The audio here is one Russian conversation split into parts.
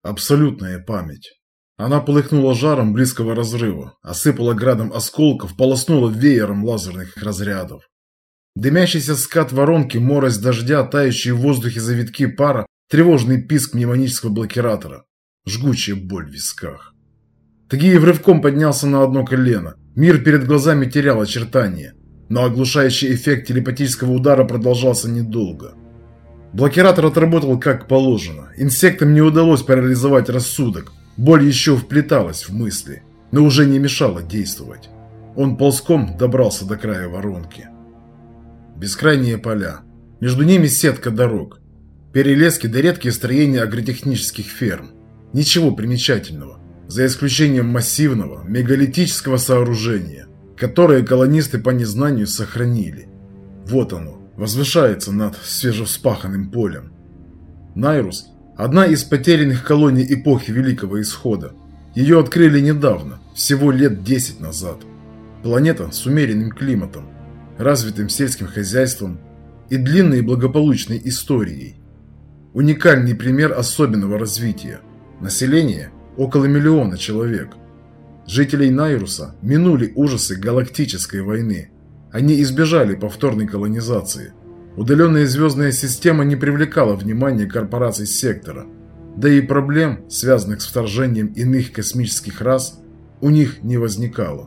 Абсолютная память. Она полыхнула жаром близкого разрыва, осыпала градом осколков, полоснула веером лазерных разрядов. Дымящийся скат воронки, морось дождя, тающие в воздухе завитки пара, тревожный писк мнемонического блокиратора, жгучая боль в висках. Тагиев рывком поднялся на одно колено. Мир перед глазами терял очертания, но оглушающий эффект телепатического удара продолжался недолго. Блокиратор отработал как положено. Инсектам не удалось парализовать рассудок. Боль еще вплеталась в мысли, но уже не мешала действовать. Он ползком добрался до края воронки. Бескрайние поля. Между ними сетка дорог. Перелески да редкие строения агротехнических ферм. Ничего примечательного, за исключением массивного мегалитического сооружения, которое колонисты по незнанию сохранили. Вот оно, возвышается над свежевспаханным полем. Найрус – одна из потерянных колоний эпохи Великого Исхода. Ее открыли недавно, всего лет 10 назад. Планета с умеренным климатом, развитым сельским хозяйством и длинной и благополучной историей. Уникальный пример особенного развития. Население – около 1 миллиона человек. Жителей Найруса минули ужасы галактической войны. Они избежали повторной колонизации. Удаленная звездная система не привлекала внимания корпораций сектора. Да и проблем, связанных с вторжением иных космических рас, у них не возникало.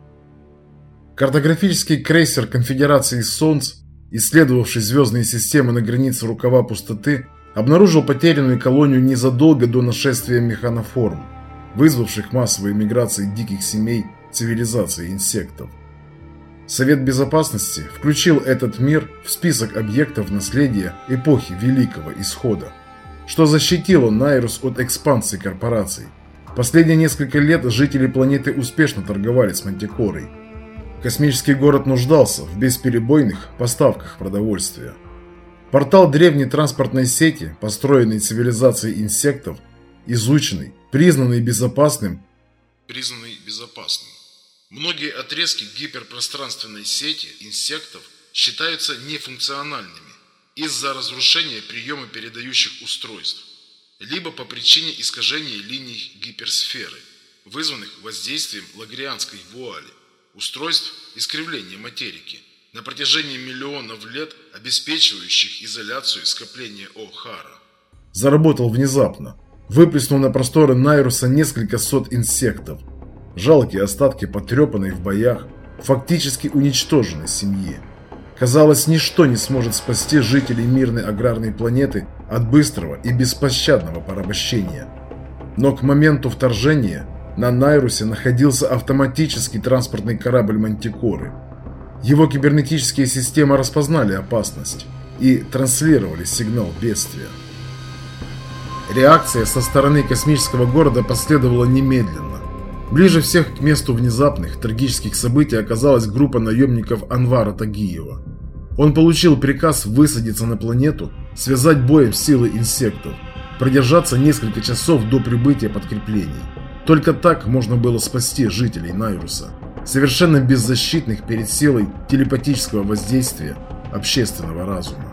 Картографический крейсер Конфедерации Солнц, исследовавший звездные системы на границе рукава пустоты, обнаружил потерянную колонию незадолго до нашествия механоформ, вызвавших массовые миграции диких семей цивилизации инсектов. Совет Безопасности включил этот мир в список объектов наследия эпохи Великого Исхода, что защитило Найрус от экспансии корпораций. Последние несколько лет жители планеты успешно торговали с Мантикорой. Космический город нуждался в бесперебойных поставках продовольствия. Портал древней транспортной сети, построенной цивилизацией инсектов, изученный, признанный безопасным. Многие отрезки гиперпространственной сети инсектов считаются нефункциональными из-за разрушения приема передающих устройств, либо по причине искажения линий гиперсферы, вызванных воздействием лагрианской вуали, устройств искривления материки, на протяжении миллионов лет обеспечивающих изоляцию скопления О'Хара. Заработал внезапно, выплеснув на просторы Найруса несколько сот инсектов. Жалкие остатки потрепанной в боях, фактически уничтоженной семьи. Казалось, ничто не сможет спасти жителей мирной аграрной планеты от быстрого и беспощадного порабощения. Но к моменту вторжения на Найрусе находился автоматический транспортный корабль Мантикоры. Его кибернетические системы распознали опасность и транслировали сигнал бедствия. Реакция со стороны космического города последовала немедленно. Ближе всех к месту внезапных, трагических событий оказалась группа наемников Анвара Тагиева. Он получил приказ высадиться на планету, связать боем силы инсектов, продержаться несколько часов до прибытия подкреплений. Только так можно было спасти жителей Найруса, совершенно беззащитных перед силой телепатического воздействия общественного разума.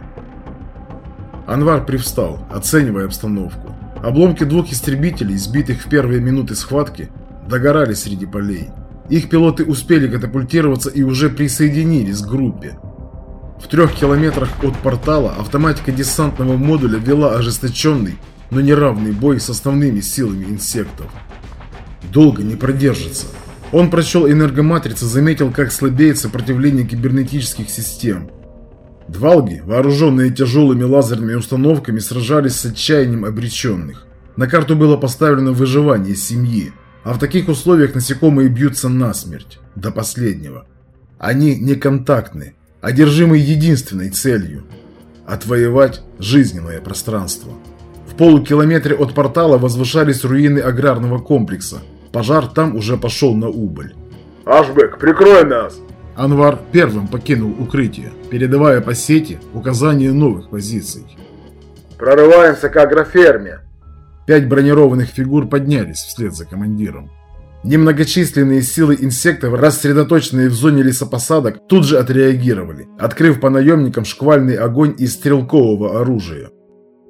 Анвар привстал, оценивая обстановку. Обломки 2 истребителей, сбитых в первые минуты схватки, догорали среди полей. Их пилоты успели катапультироваться и уже присоединились к группе. В 3 километрах от портала автоматика десантного модуля вела ожесточенный, но неравный бой с основными силами инсектов. Долго не продержится. Он прочел энергоматрицу, заметил, как слабеет сопротивление кибернетических систем. Двалги, вооруженные тяжелыми лазерными установками, сражались с отчаянием обреченных. На карту было поставлено выживание семьи, а в таких условиях насекомые бьются насмерть, до последнего. Они не контактны, одержимы единственной целью – отвоевать жизненное пространство. В полукилометре от портала возвышались руины аграрного комплекса. Пожар там уже пошел на убыль. «Ашбек, прикрой нас!» Анвар первым покинул укрытие, передавая по сети указания новых позиций. «Прорываемся к агроферме!» 5 бронированных фигур поднялись вслед за командиром. Немногочисленные силы инсектов, рассредоточенные в зоне лесопосадок, тут же отреагировали, открыв по наемникам шквальный огонь из стрелкового оружия.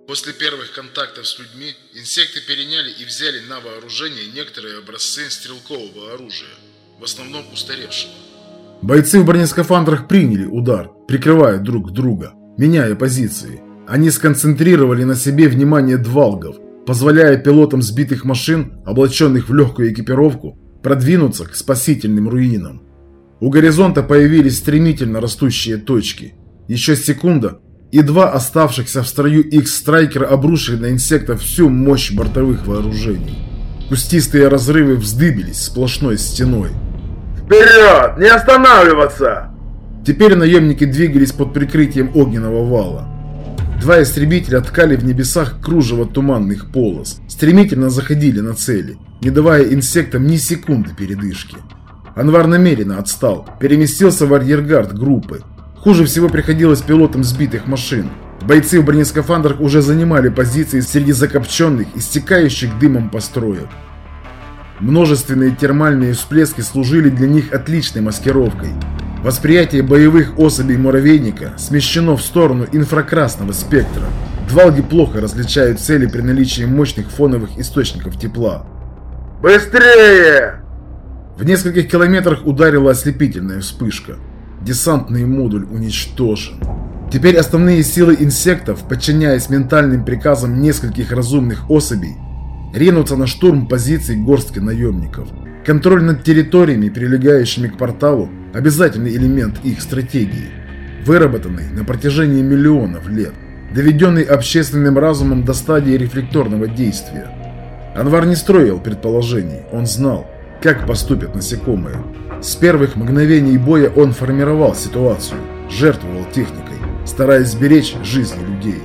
После первых контактов с людьми инсекты переняли и взяли на вооружение некоторые образцы стрелкового оружия, в основном устаревшего. Бойцы в бронескафандрах приняли удар, прикрывая друг друга, меняя позиции. Они сконцентрировали на себе внимание двалгов, позволяя пилотам сбитых машин, облаченных в легкую экипировку, продвинуться к спасительным руинам. У горизонта появились стремительно растущие точки. Еще секунда, и два оставшихся в строю X-Striker обрушили на инсектов всю мощь бортовых вооружений. Кустистые разрывы вздыбились сплошной стеной. Вперед! Не останавливаться! Теперь наемники двигались под прикрытием огненного вала. Два истребителя ткали в небесах кружево туманных полос, стремительно заходили на цели, не давая инсектам ни секунды передышки. Анвар намеренно отстал, переместился в арьергард группы. Хуже всего приходилось пилотам сбитых машин. Бойцы в бронескафандрах уже занимали позиции среди закопченных, истекающих дымом построек. Множественные термальные всплески служили для них отличной маскировкой. Восприятие боевых особей муравейника смещено в сторону инфракрасного спектра. Двалги плохо различают цели при наличии мощных фоновых источников тепла. Быстрее! В нескольких километрах ударила ослепительная вспышка. Десантный модуль уничтожен. Теперь основные силы инсектов, подчиняясь ментальным приказам нескольких разумных особей, ринутся на штурм позиций горстки наемников. Контроль над территориями, прилегающими к порталу, обязательный элемент их стратегии, выработанный на протяжении миллионов лет, доведенный общественным разумом до стадии рефлекторного действия. Анвар не строил предположений, он знал, как поступят насекомые. С первых мгновений боя он формировал ситуацию, жертвовал техникой, стараясь сберечь жизни людей.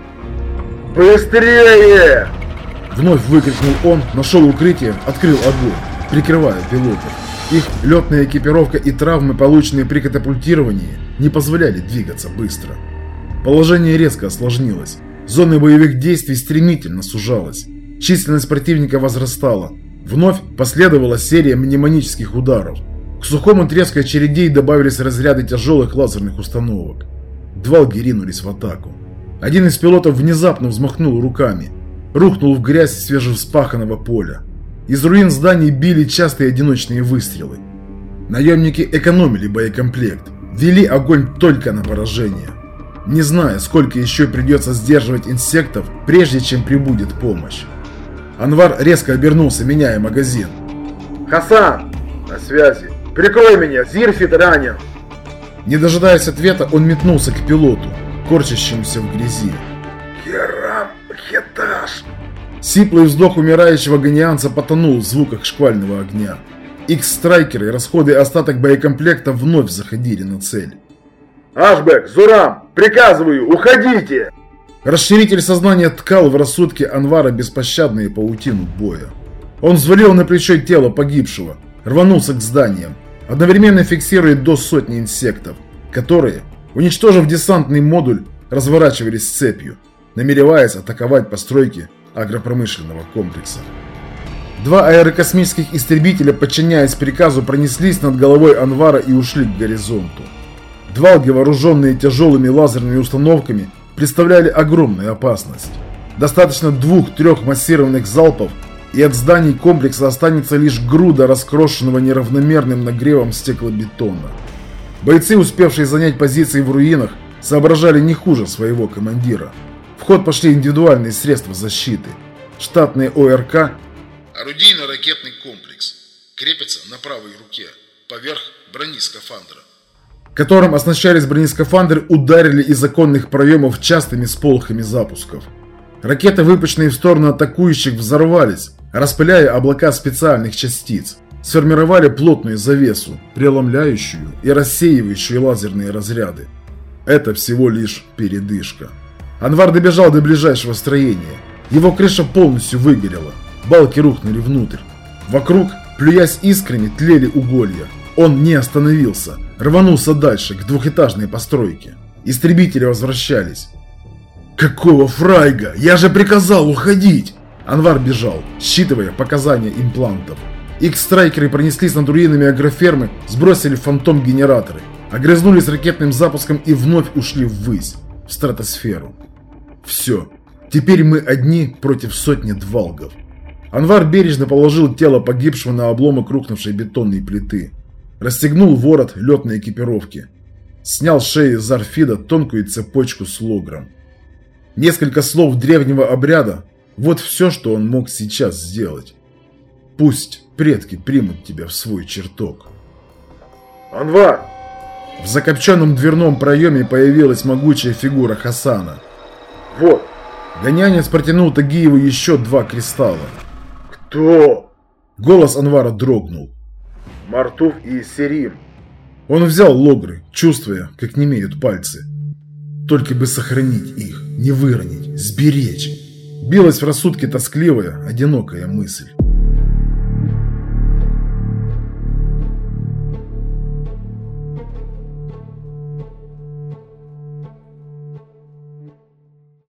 Быстрее! Вновь выкрикнул он, нашел укрытие, открыл огонь, прикрывая пилотов. Их летная экипировка и травмы, полученные при катапультировании, не позволяли двигаться быстро. Положение резко осложнилось. Зона боевых действий стремительно сужалась. Численность противника возрастала. Вновь последовала серия мнемонических ударов. К сухому треску очередей добавились разряды тяжелых лазерных установок. Двалги ринулись в атаку. Один из пилотов внезапно взмахнул руками. Рухнул в грязь свежевспаханного поля. Из руин зданий били частые одиночные выстрелы. Наемники экономили боекомплект. Вели огонь только на поражение. Не зная, сколько еще придется сдерживать инсектов, прежде чем прибудет помощь. Анвар резко обернулся, меняя магазин. Хасан! На связи. Прикрой меня, Зирфит ранен. Не дожидаясь ответа, он метнулся к пилоту, корчащемуся в грязи. Керам Хеташ! Сиплый вздох умирающего ганианца потонул в звуках шквального огня. X-Страйкеры, расходы остаток боекомплекта вновь заходили на цель. Ашбек, Зурам, приказываю, уходите! Расширитель сознания ткал в рассудке Анвара беспощадные паутину боя. Он взвалил на плечо тело погибшего, рванулся к зданиям, одновременно фиксируя до сотни инсектов, которые, уничтожив десантный модуль, разворачивались цепью, намереваясь атаковать постройки агропромышленного комплекса. Два аэрокосмических истребителя, подчиняясь приказу, пронеслись над головой Анвара и ушли к горизонту. Двалги, вооруженные тяжелыми лазерными установками, представляли огромную опасность. Достаточно 2-3 массированных залпов, и от зданий комплекса останется лишь груда раскрошенного неравномерным нагревом стеклобетона. Бойцы, успевшие занять позиции в руинах, соображали не хуже своего командира. В ход пошли индивидуальные средства защиты. Штатные ОРК. Орудийно-ракетный комплекс. Крепится на правой руке, поверх брони скафандра. Которым оснащались бронескафандры, ударили из оконных проемов частыми сполохами запусков. Ракеты, выпущенные в сторону атакующих, взорвались, распыляя облака специальных частиц. Сформировали плотную завесу, преломляющую и рассеивающую лазерные разряды. Это всего лишь передышка. Анвар добежал до ближайшего строения. Его крыша полностью выгорела. Балки рухнули внутрь. Вокруг, плюясь искрами, тлели уголья. Он не остановился, рванулся дальше, к двухэтажной постройке. Истребители возвращались. «Какого фрайга? Я же приказал уходить!» Анвар бежал, считывая показания имплантов. X-Страйкеры пронеслись над руинами агрофермы, сбросили фантом-генераторы, огрызнулись ракетным запуском и вновь ушли ввысь, в стратосферу. Все. Теперь мы одни против сотни двалгов. Анвар бережно положил тело погибшего на обломок рухнувшей бетонной плиты. Расстегнул ворот летной экипировки. Снял с шеи Зарфида тонкую цепочку с логром. Несколько слов древнего обряда – вот все, что он мог сейчас сделать. Пусть предки примут тебя в свой чертог. Анвар! В закопченном дверном проеме появилась могучая фигура Хасана. Вот. Гонянец протянул Тагиеву еще 2 кристалла. Кто? Голос Анвара дрогнул. Мартуф и Серим. Он взял логры, чувствуя, как немеют пальцы. Только бы сохранить их, не выронить, сберечь. Билась в рассудке тоскливая, одинокая мысль.